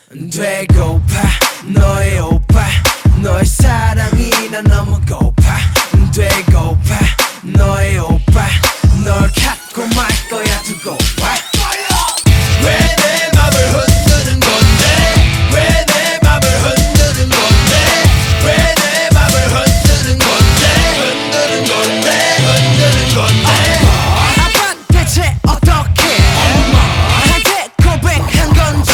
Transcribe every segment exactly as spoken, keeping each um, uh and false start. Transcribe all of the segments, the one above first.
되고파 너의 오빠 너의 사랑이 난 너무 고파 되고파 너의 오빠 널 갖고 말 거야 두고 봐 왜 내 맘을 흔드는 건데 왜 내 맘을 흔드는 건데 왜 내 맘을 흔드는 건데 흔드는 건데 흔드는 건데 아빠 대체 어떻게 엄마한테 고백한 건지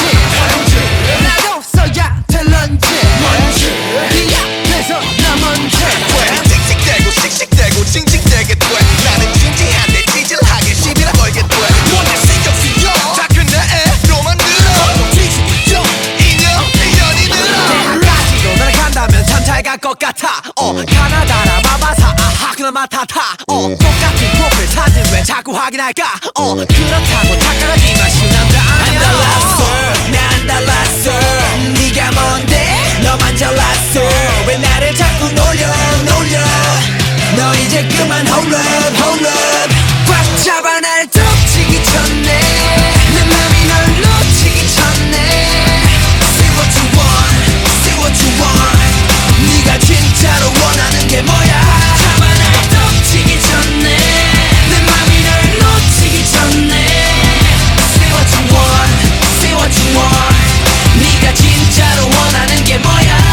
나도 써야 될런지 뭔지 네 앞에서 나 먼저 왜 씩씩대고 씩씩대고 징징대게 돼 나는 진지한데 찌질하게 시비나 걸게 돼 뭔데 신경 쓰여 다 그네로 만들어 뒤집어져 인연 인연이 들어 가지고 날아간다면 참 잘 갈 것 같아 어 가나다라 마바사 아하 그나마 타타 어 똑같은 프로필 사진 왜 자꾸 확인할까 어 그렇다고 착각하지마 쉬운 남자 아니야 안 달랐어 나 안 달랐어 네가 뭔데 너만 잘났어 왜 나를 자꾸 놀려 놀려 너 이제 그만 hold up hold up 꽉 잡아 날 덮치기 전에 내 맘이 널 놓치기 전에 Say what you want Say what you want 네가 진짜로 원하는 게 뭐야 잡아 날 덮치기 전에 내 맘이 널 놓치기 전에 Say what you want Say what you want 네가 진짜로 원하는 게 뭐야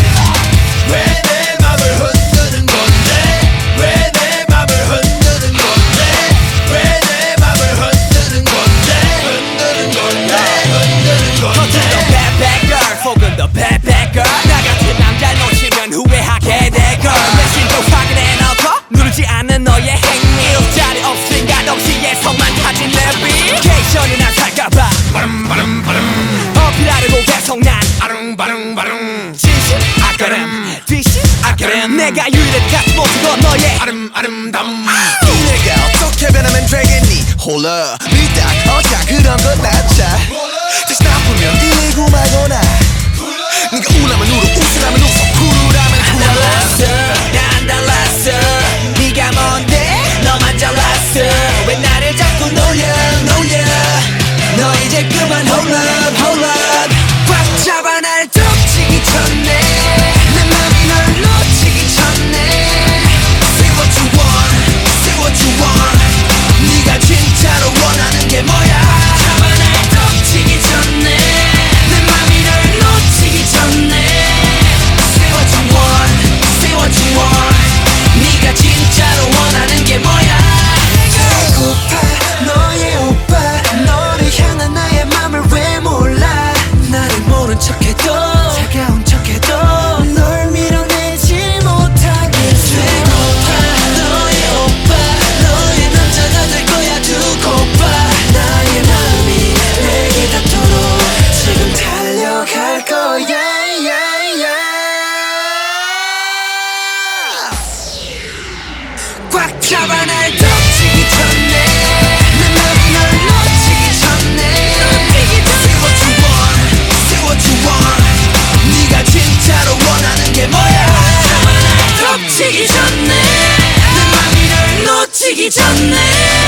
왜 내 맘을 흔드는 건데 왜 내 맘을 흔드는 건데 왜 내 맘을 흔드는 건데 흔드는 건데 흔드는 건데 겉은 더 bad bad girl 속은 더 bad bad girl 나 같은 남자 놓치면 후회하게 될걸 내 심도 확인해놓고 누르지 않는 너의 행위 자리 없으니까 동시에서만 타진 내비 케이션이나 살까봐 바름바름바름 어필하려고 계속 난 아릉바릉바릉 진심 아까름 뒷심 아까름 내가 유일한 같은 모습은 너의 아름 아름다움 이 내가 어떻게 변하면 되겠니 홀라 믿다 어자 그런 건 낫자 다시 나쁘면 이고 말거나 네가 우라면 울어 웃으라면 웃어 쿨하면 쿨 안 달랐어 나 안 달랐어 네가 뭔데 너만 잘났어 왜 나를 자꾸 놀려 놀려 너 이제 그만 hold up hold up 꽉 잡아 날 덮치기 전에 내 맘이 널 놓치기 전에 Say what you want Say what you want 네가 진짜로 원하는 게 뭐야 잡아 날 덮치기 전에 내 맘이 널 놓치기 전에 Say what you want Say what you want 네가 진짜로 원하는 게 뭐야 배고파 너의 오빠 너를 향한 나의 맘을 왜 몰라 나를 모른 척해도 차가운 척해도 널 밀어내지 못하겠어 배고파 너의 오빠 너의 남자가 될 거야 두고 봐 나의 마음이 내게 닿도록 지금 달려갈 거야 yeah, yeah. 꽉 잡아 날 덮치기 전에 내 맘이 널 놓치기 전에 Say what you want Say what you want 네가 진짜로 원하는 게 뭐야 잡아 날 덮치기 전에 내 맘이 널 놓치기 전에